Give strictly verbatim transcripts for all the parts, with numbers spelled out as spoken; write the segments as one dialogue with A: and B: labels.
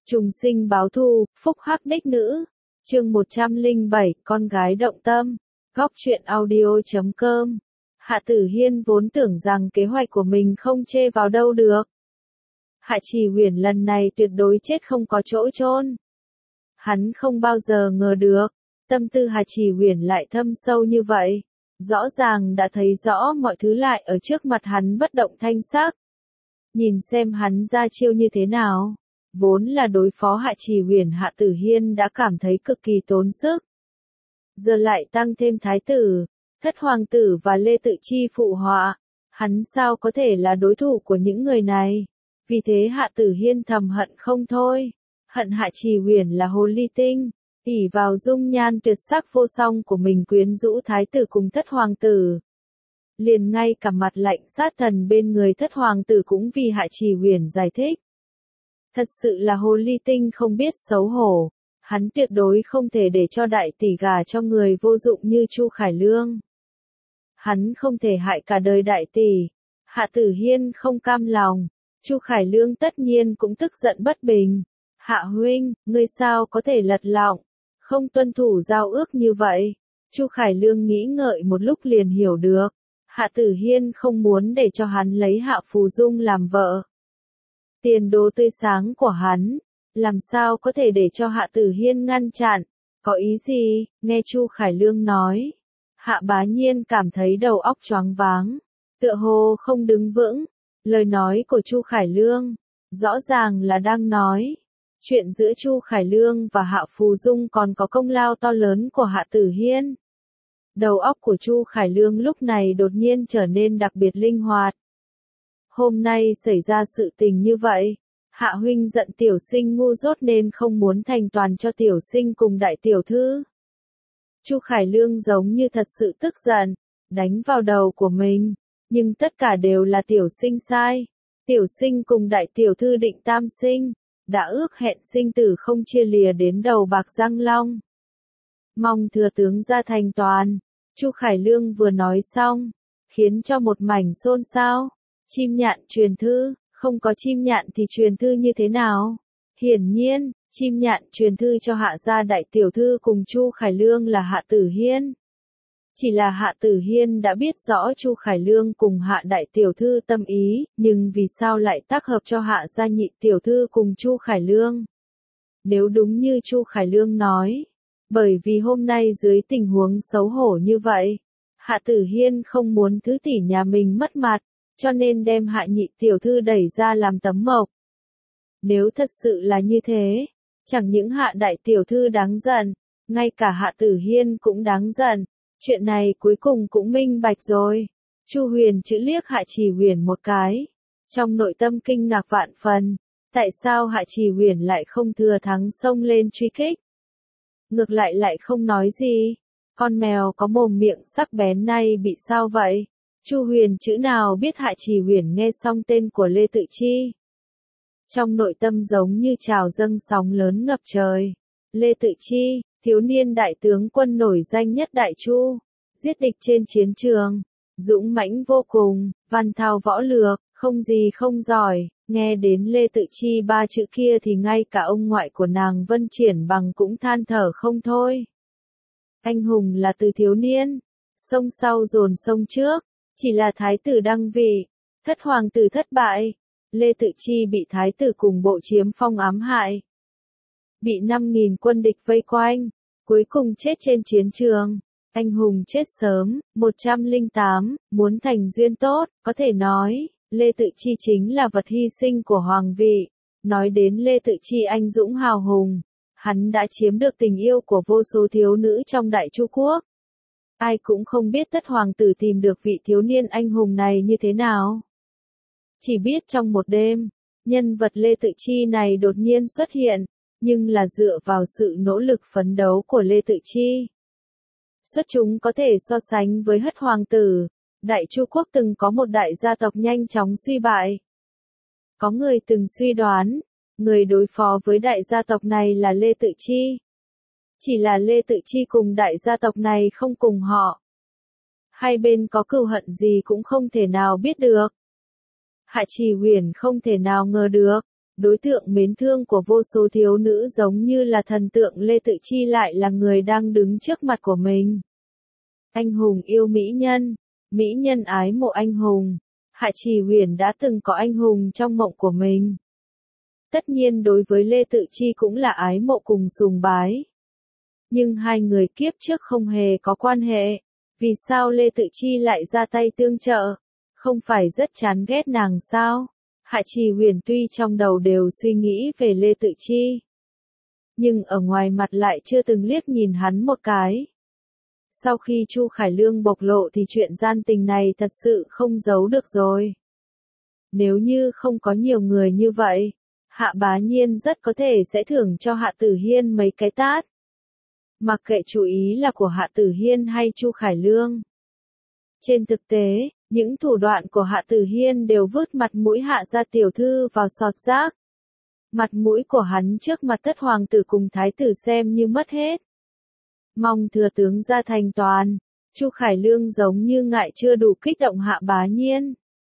A: Trùng sinh báo thù, phúc hắc đích nữ. Chương một trăm lẻ bảy, con gái động tâm. Góc truyện audio chấm com. Hạ Tử Hiên vốn tưởng rằng kế hoạch của mình không chê vào đâu được. Hạ Chỉ Huyền lần này tuyệt đối chết không có chỗ chôn. Hắn không bao giờ ngờ được, tâm tư Hạ Chỉ Huyền lại thâm sâu như vậy. Rõ ràng đã thấy rõ mọi thứ lại ở trước mặt hắn bất động thanh sắc. Nhìn xem hắn ra chiêu như thế nào. Vốn là đối phó Hạ Chỉ Huyền, Hạ Tử Hiên đã cảm thấy cực kỳ tốn sức. Giờ lại tăng thêm thái tử, thất hoàng tử và Lê Tự Chi phụ họa. Hắn sao có thể là đối thủ của những người này. Vì thế Hạ Tử Hiên thầm hận không thôi. Hận Hạ Chỉ Huyền là hồ ly tinh, ỷ vào dung nhan tuyệt sắc vô song của mình quyến rũ thái tử cùng thất hoàng tử. Liền ngay cả mặt lạnh sát thần bên người thất hoàng tử cũng vì Hạ Chỉ Huyền giải thích. Thật sự là hồ ly tinh không biết xấu hổ. Hắn tuyệt đối không thể để cho đại tỷ gả cho người vô dụng như Chu Khải Lương. Hắn không thể hại cả đời đại tỷ. Hạ Tử Hiên không cam lòng. Chu Khải Lương tất nhiên cũng tức giận bất bình. Hạ huynh, ngươi sao có thể lật lọng, không tuân thủ giao ước như vậy? Chu Khải Lương nghĩ ngợi một lúc liền hiểu được. Hạ Tử Hiên không muốn để cho hắn lấy Hạ Phù Dung làm vợ. Tiền đồ tươi sáng của hắn, làm sao có thể để cho Hạ Tử Hiên ngăn chặn? Có ý gì? Nghe Chu Khải Lương nói. Hạ Bá Nhiên cảm thấy đầu óc choáng váng, tựa hồ không đứng vững. Lời nói của Chu Khải Lương, rõ ràng là đang nói. Chuyện giữa Chu Khải Lương và Hạ Phù Dung còn có công lao to lớn của Hạ Tử Hiên. Đầu óc của Chu Khải Lương lúc này đột nhiên trở nên đặc biệt linh hoạt. Hôm nay xảy ra sự tình như vậy, Hạ huynh giận tiểu sinh ngu dốt nên không muốn thành toàn cho tiểu sinh cùng đại tiểu thư. Chu Khải Lương giống như thật sự tức giận, đánh vào đầu của mình, nhưng tất cả đều là tiểu sinh sai. Tiểu sinh cùng đại tiểu thư định tam sinh, đã ước hẹn sinh tử không chia lìa đến đầu bạc răng long. Mong thừa tướng ra thành toàn. Chu Khải Lương vừa nói xong, khiến cho một mảnh xôn xao. Chim nhạn truyền thư, không có chim nhạn thì truyền thư như thế nào? Hiển nhiên, chim nhạn truyền thư cho Hạ gia đại tiểu thư cùng Chu Khải Lương là Hạ Tử Hiên. Chỉ là Hạ Tử Hiên đã biết rõ Chu Khải Lương cùng Hạ đại tiểu thư tâm ý, nhưng vì sao lại tác hợp cho Hạ gia nhị tiểu thư cùng Chu Khải Lương? Nếu đúng như Chu Khải Lương nói, bởi vì hôm nay dưới tình huống xấu hổ như vậy, Hạ Tử Hiên không muốn thứ tỷ nhà mình mất mặt, cho nên đem Hạ nhị tiểu thư đẩy ra làm tấm mộc. Nếu thật sự là như thế, chẳng những Hạ đại tiểu thư đáng giận, ngay cả Hạ Tử Hiên cũng đáng giận. Chuyện này cuối cùng cũng minh bạch rồi. Chu Huyền chữ liếc Hạ Chỉ Huyền một cái, trong nội tâm kinh ngạc vạn phần. Tại sao Hạ Chỉ Huyền lại không thừa thắng xông lên truy kích? Ngược lại lại không nói gì. Con mèo có mồm miệng sắc bén này bị sao vậy? Chu Huyền chữ nào biết Hạ Chỉ Huyền nghe xong tên của Lê Tự Chi. Trong nội tâm giống như trào dâng sóng lớn ngập trời. Lê Tự Chi, thiếu niên đại tướng quân nổi danh nhất Đại Chu, giết địch trên chiến trường, dũng mãnh vô cùng, văn thao võ lược, không gì không giỏi. Nghe đến Lê Tự Chi ba chữ kia thì ngay cả ông ngoại của nàng Vân Triển Bằng cũng than thở không thôi. Anh hùng là từ thiếu niên, sông sau dồn sông trước, chỉ là thái tử đăng vị, thất hoàng tử thất bại, Lê Tự Chi bị thái tử cùng bộ chiếm phong ám hại. Bị năm nghìn quân địch vây quanh, cuối cùng chết trên chiến trường. Anh hùng chết sớm. Một trăm lẻ tám, muốn thành duyên tốt, có thể nói, Lê Tự Chi chính là vật hy sinh của hoàng vị. Nói đến Lê Tự Chi anh dũng hào hùng, hắn đã chiếm được tình yêu của vô số thiếu nữ trong Đại Chu quốc. Ai cũng không biết thất hoàng tử tìm được vị thiếu niên anh hùng này như thế nào. Chỉ biết trong một đêm, nhân vật Lê Tự Chi này đột nhiên xuất hiện, nhưng là dựa vào sự nỗ lực phấn đấu của Lê Tự Chi. Xuất chúng có thể so sánh với hất hoàng tử. Đại Chu quốc từng có một đại gia tộc nhanh chóng suy bại. Có người từng suy đoán, người đối phó với đại gia tộc này là Lê Tự Chi. Chỉ là Lê Tự Chi cùng đại gia tộc này không cùng họ. Hai bên có cừu hận gì cũng không thể nào biết được. Hạ Chỉ Huyền không thể nào ngờ được, đối tượng mến thương của vô số thiếu nữ giống như là thần tượng Lê Tự Chi lại là người đang đứng trước mặt của mình. Anh hùng yêu mỹ nhân, mỹ nhân ái mộ anh hùng. Hạ Trì Huyền đã từng có anh hùng trong mộng của mình. Tất nhiên đối với Lê Tự Chi cũng là ái mộ cùng sùng bái. Nhưng hai người kiếp trước không hề có quan hệ. Vì sao Lê Tự Chi lại ra tay tương trợ? Không phải rất chán ghét nàng sao? Hạ Trì Huyền tuy trong đầu đều suy nghĩ về Lê Tự Chi. Nhưng ở ngoài mặt lại chưa từng liếc nhìn hắn một cái. Sau khi Chu Khải Lương bộc lộ thì chuyện gian tình này thật sự không giấu được rồi. Nếu như không có nhiều người như vậy, Hạ Bá Nhiên rất có thể sẽ thưởng cho Hạ Tử Hiên mấy cái tát. Mặc kệ chú ý là của Hạ Tử Hiên hay Chu Khải Lương. Trên thực tế, những thủ đoạn của Hạ Tử Hiên đều vứt mặt mũi Hạ gia tiểu thư vào sọt rác. Mặt mũi của hắn trước mặt thất hoàng tử cùng thái tử xem như mất hết. Mong thừa tướng ra thành toàn. Chu Khải Lương giống như ngại chưa đủ kích động Hạ Bá Nhiên.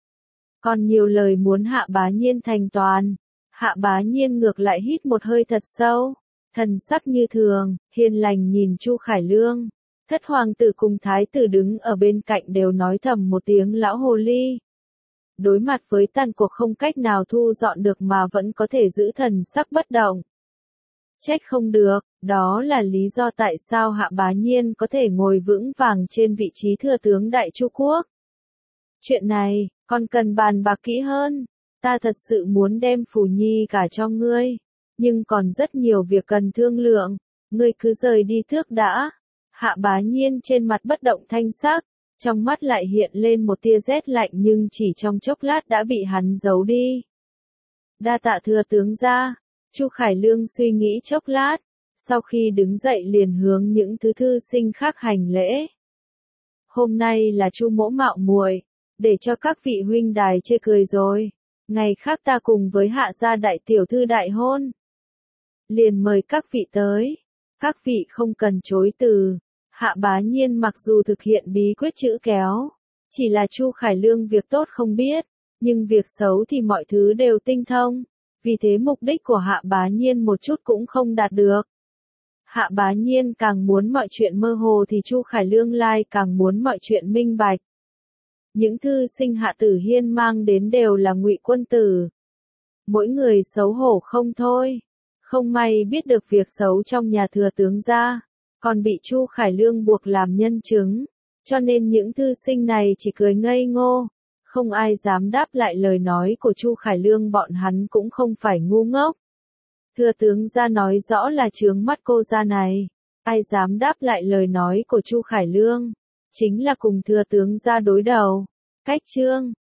A: Còn nhiều lời muốn Hạ Bá Nhiên thành toàn. Hạ Bá Nhiên ngược lại hít một hơi thật sâu. Thần sắc như thường, hiền lành nhìn Chu Khải Lương. Thất hoàng tử cùng thái tử đứng ở bên cạnh đều nói thầm một tiếng lão hồ ly. Đối mặt với tàn cuộc không cách nào thu dọn được mà vẫn có thể giữ thần sắc bất động. Trách không được, đó là lý do tại sao Hạ Bá Nhiên có thể ngồi vững vàng trên vị trí thừa tướng Đại Chu Quốc. Chuyện này, còn cần bàn bạc kỹ hơn. Ta thật sự muốn đem Phù Nhi cả cho ngươi. Nhưng còn rất nhiều việc cần thương lượng. Ngươi cứ rời đi trước đã. Hạ Bá Nhiên trên mặt bất động thanh sắc. Trong mắt lại hiện lên một tia rét lạnh nhưng chỉ trong chốc lát đã bị hắn giấu đi. Đa tạ thừa tướng ra. Chu Khải Lương suy nghĩ chốc lát. Sau khi đứng dậy liền hướng những thứ thư sinh khác hành lễ. Hôm nay là Chu mỗ mạo muội, để cho các vị huynh đài chê cười rồi. Ngày khác ta cùng với Hạ gia đại tiểu thư đại hôn. Liền mời các vị tới. Các vị không cần chối từ. Hạ Bá Nhiên mặc dù thực hiện bí quyết chữ kéo, chỉ là Chu Khải Lương việc tốt không biết, nhưng việc xấu thì mọi thứ đều tinh thông, vì thế mục đích của Hạ Bá Nhiên một chút cũng không đạt được. Hạ Bá Nhiên càng muốn mọi chuyện mơ hồ thì Chu Khải Lương lai càng muốn mọi chuyện minh bạch. Những thư sinh Hạ Tử Hiên mang đến đều là ngụy quân tử. Mỗi người xấu hổ không thôi, không may biết được việc xấu trong nhà thừa tướng gia. Còn bị Chu Khải Lương buộc làm nhân chứng, cho nên những thư sinh này chỉ cười ngây ngô, không ai dám đáp lại lời nói của Chu Khải Lương, bọn hắn cũng không phải ngu ngốc. Thừa tướng gia nói rõ là chướng mắt cô gia này, ai dám đáp lại lời nói của Chu Khải Lương, chính là cùng thừa tướng gia đối đầu. Cách chương